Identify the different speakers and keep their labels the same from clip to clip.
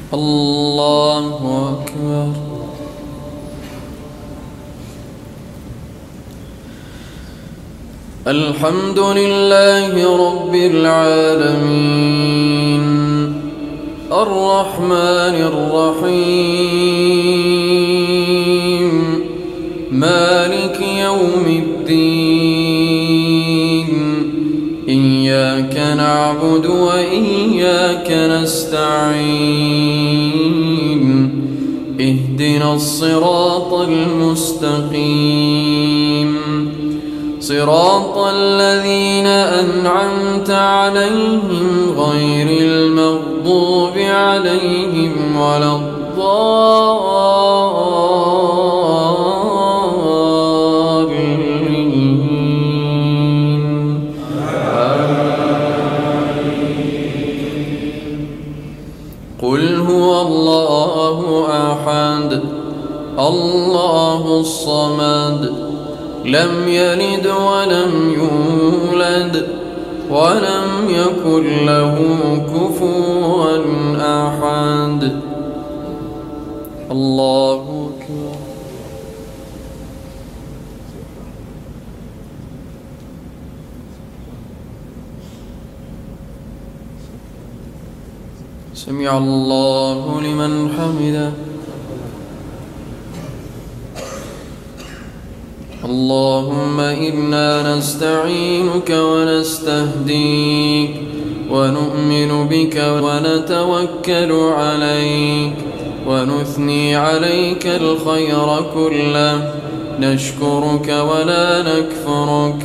Speaker 1: الله أكبر. الحمد لله رب العالمين الرحمن الرحيم مالك يوم الدين إياك نعبد وإياك نستعين اهدنا الصراط المستقيم صراط الذين أنعمت عليهم غير المغضوب عليهم ولا الضالين. قل هو الله أحد الله الصمد لم يلد ولم يولد ولم يكن له كفوا أحد. الله أكبر. سمع الله لمن حمده. اللهم إنا نستعينك ونستهديك ونؤمن بك ونتوكل عليك ونثني عليك الخير كله نشكرك ولا نكفرك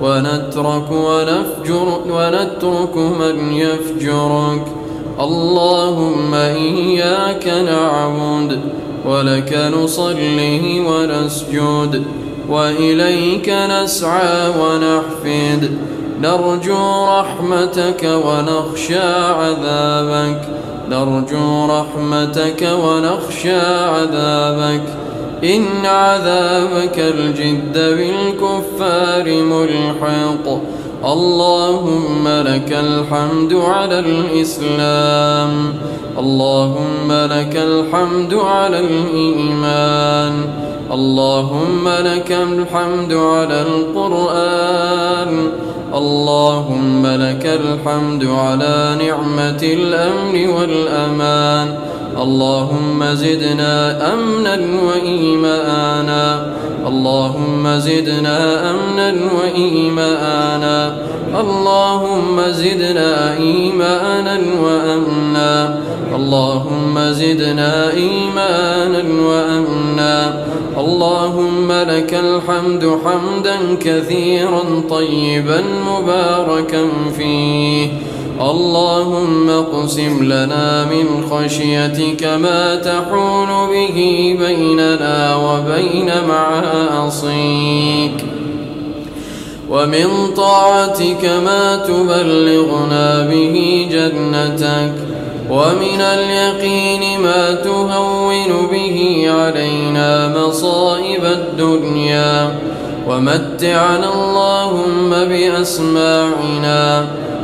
Speaker 1: ونترك من يفجرك. اللهم إياك نعبد ولك نصلي ونسجد وإليك نسعى ونحفد نرجو رحمتك ونخشى عذابك نرجو رحمتك ونخشى عذابك إن عذابك الجد بالكفار ملحق. اللهم لك الحمد على الإسلام اللهم لك الحمد على الإيمان اللهم لك الحمد على القرآن اللهم لك الحمد على نعمة الأمن والأمان. اللهم زدنا أمنا وإيمانا اللهم زدنا أمنا وإيمانا اللهم زدنا إيمانا وأمنا اللهم زدنا إيمانا وأمنا. اللهم لك الحمد حمدا كثيرا طيبا مباركا فيه. اللهم اقسم لنا من خشيتك ما تحول به بيننا وبين معاصيك ومن طاعتك ما تبلغنا به جنتك ومن اليقين ما تهون به علينا مصائب الدنيا ومتعنا اللهم بأسماعنا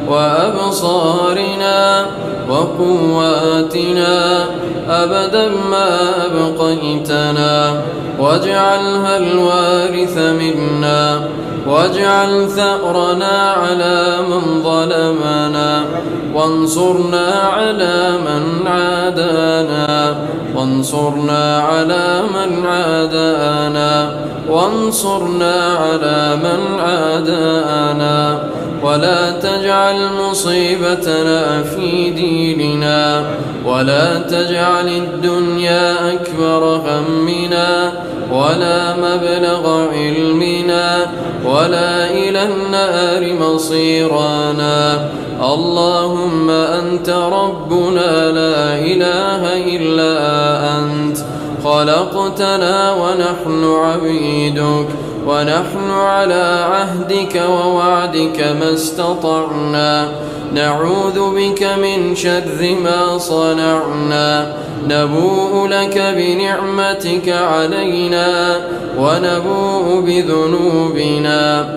Speaker 1: وأبصارنا وقواتنا أبدا ما أبقيتنا واجعلها الوارث منا واجعل ثأرنا على من ظلمنا وانصرنا على من عادانا وانصرنا على من عادانا وانصرنا على من عادانا ولا تجعل مصيبتنا في ديننا ولا تجعل الدنيا أكبر همنا ولا مبلغ علمنا ولا إلى النار مصيرنا. اللهم أنت ربنا لا إله إلا أنت خلقتنا ونحن عبيدك ونحن على عهدك ووعدك ما استطعنا، نعوذ بك من شر ما صنعنا، نبوء لك بنعمتك علينا ونبوء بذنوبنا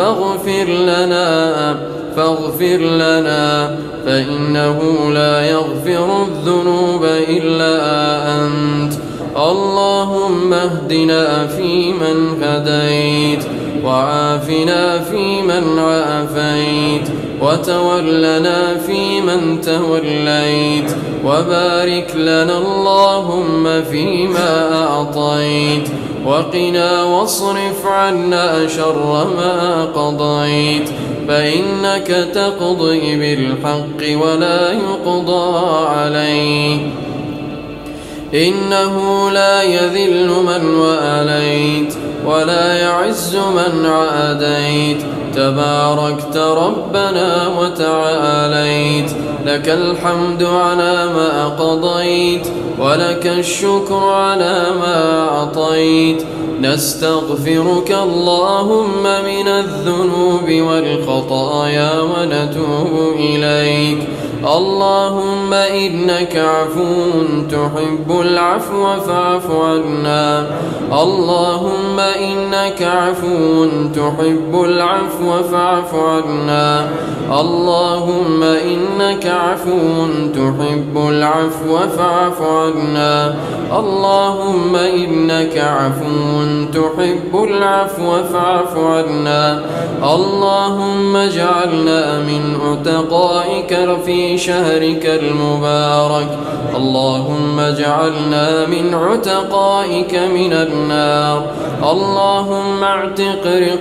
Speaker 1: فاغفر لنا فإنه لا يغفر الذنوب إلا أنت. اللهم اهدنا فيمن هديت، وعافنا فيمن عافيت، وتولنا فيمن توليت، وبارك لنا اللهم فيما أعطيت، وقنا واصرف عنا شر ما قضيت، فإنك تقضي بالحق ولا يقضى عليك، إنه لا يذل من واليت ولا يعز من عاديت، تباركت ربنا وتعاليت، لك الحمد على ما قضيت، ولك الشكر على ما أعطيت. نستغفرك اللهم من الذنوب والخطايا ونتوب إليك. اللهم إنك عفو تحب العفو فاعف عنا، اللهم إنك عفو تحب العفو فاعف عنا، اللهم إنك عفو تحب العفو فاعف عنا، اللهم إنك عفو تحب العفو فاعف عنا. اللهم اجعلنا من عتقائك في شهرك المبارك، اللهم اجعلنا من عتقائك من النار، اللهم اعتق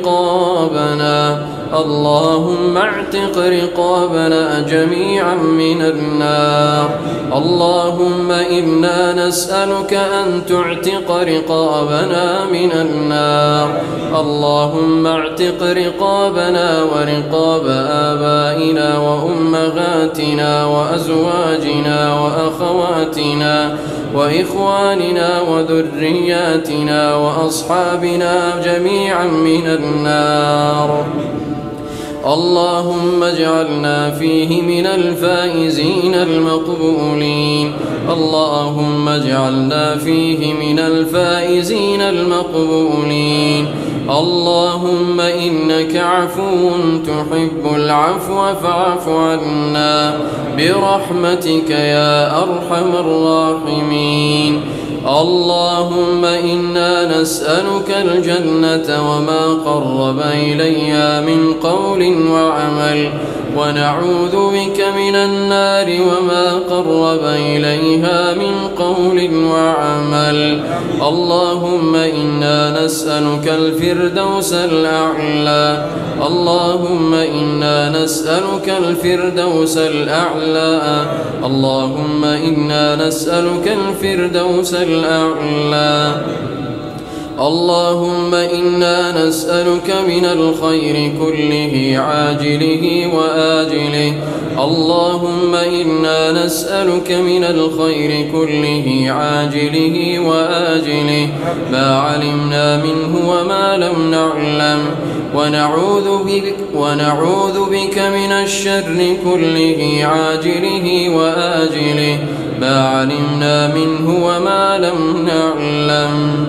Speaker 1: رقابنا، اللهم اعتق رقابنا جميعا من النار. اللهم إنا نسألك أن تعتق رقابنا من النار، اللهم اعتق رقابنا ورقاب آبائنا وأمهاتنا وأزواجنا وأخواتنا وإخواننا وذرياتنا وأصحابنا جميعا من النار. اللهم اجعلنا فيه من الفائزين المقبولين، اللهم اجعلنا فيه من الفائزين المقبولين. اللهم إنك عفو تحب العفو فاعف عنا برحمتك يا أرحم الراحمين. اللهم إنا نسألك الجنة وما قرب إليها من قول وعمل، ونعوذ بك من النار وما قرب إليها من قول وعمل. اللهم إنا نسألك الفردوس الأعلى، اللهم إنا نسألك الفردوس الأعلى، اللهم إنا نسألك الفردوس الأعلى. اللهم إنا نسألك من الخير كله عاجله وآجله، اللهم إنا نسألك من الخير كله عاجله وآجله ما علمنا منه وما لم نعلم، ونعوذ بك من الشر كله عاجله وآجله ما علمنا منه وما لم نعلم.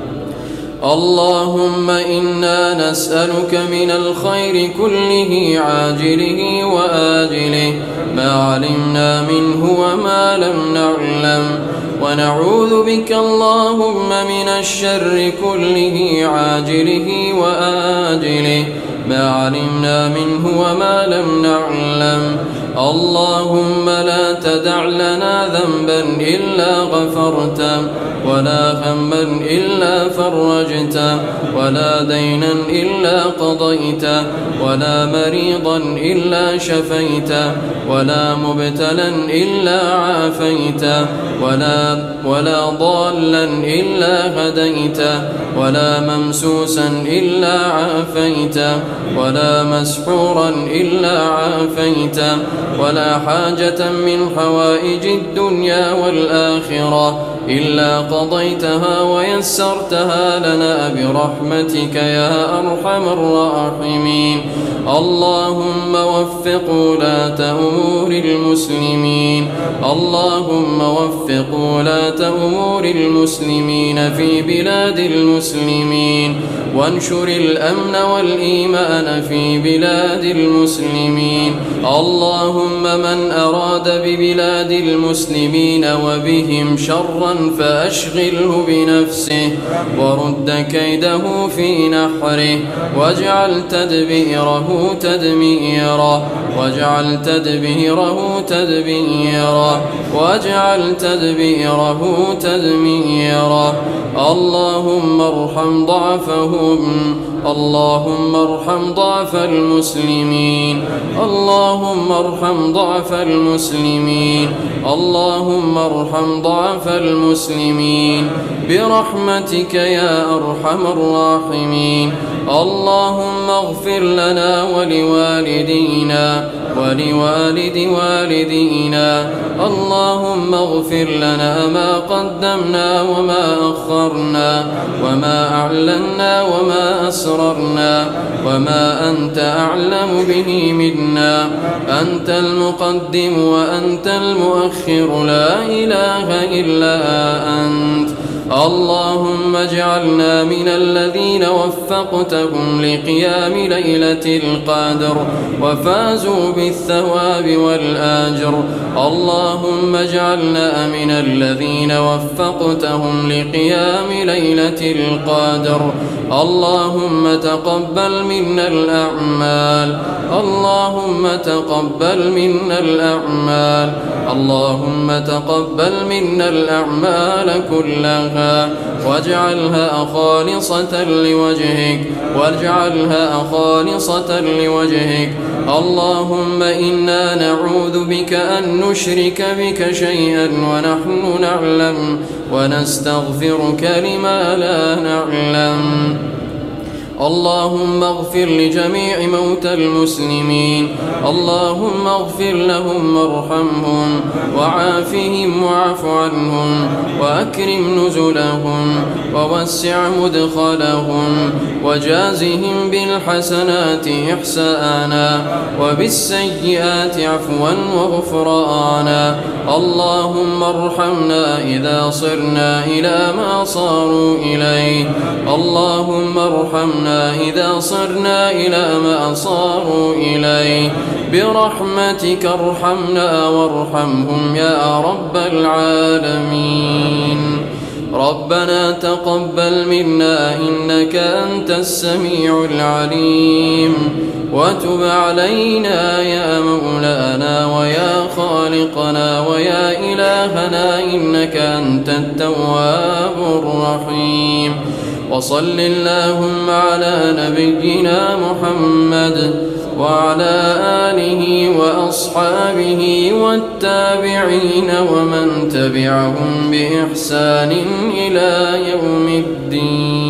Speaker 1: اللهم إنا نسألك من الخير كله عاجله وآجله ما علمنا منه وما لم نعلم، ونعوذ بك اللهم من الشر كله عاجله وآجله ما علمنا منه وما لم نعلم. اللهم لا تدع لنا ذنبا إلا غفرته، ولا هما إلا فرجته، ولا دينا إلا قضيته، ولا مريضا إلا شفيته، ولا مبتلا إلا عافيته، ولا ضالا إلا هديته، ولا ممسوسا إلا عافيته، ولا مسحورا إلا عافيته، ولا حاجة من حوائج الدنيا والآخرة إلا قضيتها ويسرتها لنا برحمتك يا أرحم الراحمين. اللهم وفق ولاة أمور المسلمين، اللهم وفق ولاة أمور المسلمين في بلاد المسلمين، وانشر الأمن والإيمان في بلاد المسلمين. اللهم من أراد ببلاد المسلمين وبهم شرا فأشغله بنفسه ورد كيده في نحره، واجعل تدبيره تدميرا، واجعل تدبيره تدبيرا، واجعل تدبيره تدميرا. اللهم ارحم ضعفهم، اللهم ارحم ضعف المسلمين، اللهم ارحم ضعف المسلمين، اللهم ارحم ضعف المسلمين برحمتك يا أرحم الراحمين. اللهم اغفر لنا ولوالدينا ولوالد والدينا، اللهم اغفر لنا ما قدمنا وما أخرنا وما أعلنا وما أسررنا وما أنت أعلم به منا. أنت المقدم وأنت المؤخر، لا إله إلا أنت. اللهم اجعلنا من الذين وفقتهم لقيام ليلة القدر وفازوا بالثواب والآجر. اللهم اجعلنا من الذين وفقتهم لقيام ليلة القدر. اللهم تقبل منا الأعمال، اللهم تقبل منا الأعمال، اللهم تقبل منا الأعمال كلها واجعلها خالصة لوجهك، واجعلها خالصة لوجهك. اللهم إنا نعوذ بك أن نشرك بك شيئا ونحن نعلم، ونستغفرك لما لا نعلم. اللهم اغفر لجميع موتى المسلمين، اللهم اغفر لهم وارحمهم وعافهم واعف عنهم وأكرم نزلهم ووسع مدخلهم وجازهم بالحسنات إحسانا وبالسيئات عفوا وغفرانا. اللهم ارحمنا إذا صرنا إلى ما صاروا إليه، اللهم ارحمنا إذا صرنا إلى ما صاروا إليه، برحمتك ارحمنا وارحمهم يا رب العالمين. ربنا تقبل منا إنك أنت السميع العليم، وتب علينا يا مولانا ويا خالقنا ويا إلهنا إنك أنت التواب الرحيم. وصل اللهم على نبينا محمد وعلى آله وأصحابه والتابعين ومن تبعهم بإحسان إلى يوم الدين.